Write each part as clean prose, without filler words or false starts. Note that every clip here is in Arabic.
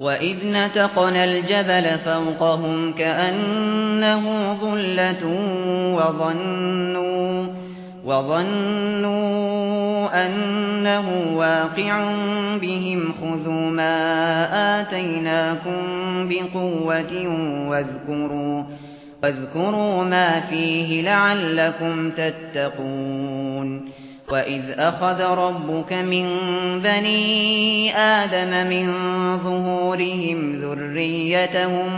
وَإِذْ نَتَقْنَا الْجَبَلَ فَوْقَهُمْ كَأَنَّهُ ظُلَّةٌ وَظَنُّوا أَنَّهُ واقع بِهِمْ خُذُوا مَا آتَيْنَاكُمْ بِقُوَّةٍ واذكروا ما فيه لعلكم تتقون وَإِذْ أَخَذَ رَبُّكَ مِنْ بَنِي آدَمَ مِنْ ظُهُورِهِمْ ذُرِّيَّتَهُمْ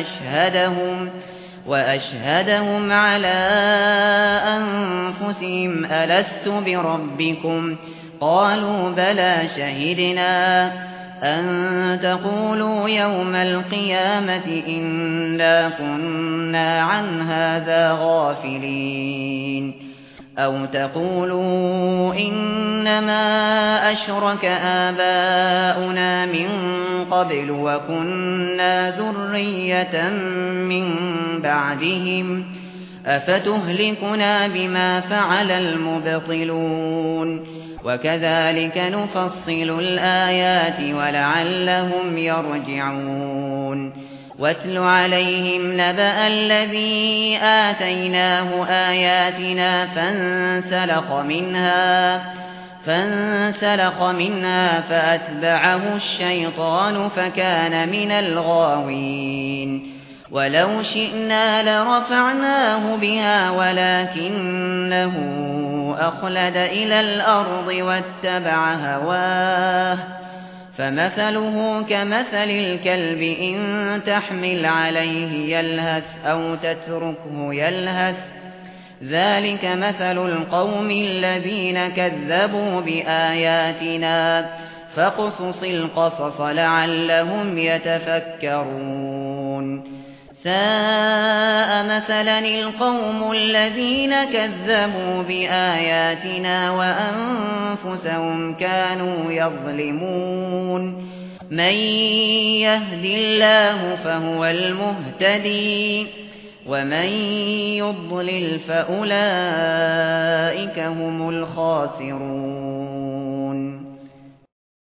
وَأَشْهَدَهُمْ عَلَى أَنفُسِهِمْ أَلَسْتُ بِرَبِّكُمْ قَالُوا بَلَى شَهِدْنَا أَن تَقُولُوا يَوْمَ الْقِيَامَةِ إِنَّا كُنَّا عَنْ هَذَا غَافِلِينَ أَوْ تَقُولُوا إِنَّمَا أَشْرَكَ آبَاؤُنَا مِن قَبْلُ وَكُنَّا ذُرِّيَّةً مِّن بَعْدِهِمْ أَفَتُهْلِكُنَا بِمَا فَعَلَ الْمُبْطِلُونَ وَكَذَلِكَ نُفَصِّلُ الْآيَاتِ وَلَعَلَّهُمْ يَرْجِعُونَ وَاتْلُ عَلَيْهِمْ نَبَأَ الَّذِي آتَيْنَاهُ آيَاتِنَا فانسلخ منها فأتبعه الشيطان فكان من الغاوين وَلَوْ شِئْنَا لَرَفَعْنَاهُ بِهَا وَلَكِنَّهُ أَخْلَدَ إِلَى الْأَرْضِ وَاتَّبَعَ هَوَاهُ فَمَثَلُهُ كَمَثَلِ الْكَلْبِ إِن تَحْمِلْ عَلَيْهِ يَلْهَثْ أَوْ تَتْرُكْهُ يَلْهَث ذَلِكَ مَثَلُ الْقَوْمِ الَّذِينَ كَذَّبُوا بِآيَاتِنَا فَاقْصُصِ الْقَصَصَ لَعَلَّهُمْ يَتَفَكَّرُونَ سَاءَ مَثَلًا الْقَوْمُ الَّذِينَ كَذَّبُوا بِآيَاتِنَا وَأَنفُسَهُمْ كَانُوا يَظْلِمُونَ مَن يَهْدِ اللَّهُ فَهُوَ الْمُهْتَدِي وَمَن يُضْلِلْ فَأُولَئِكَ هُمُ الْخَاسِرُونَ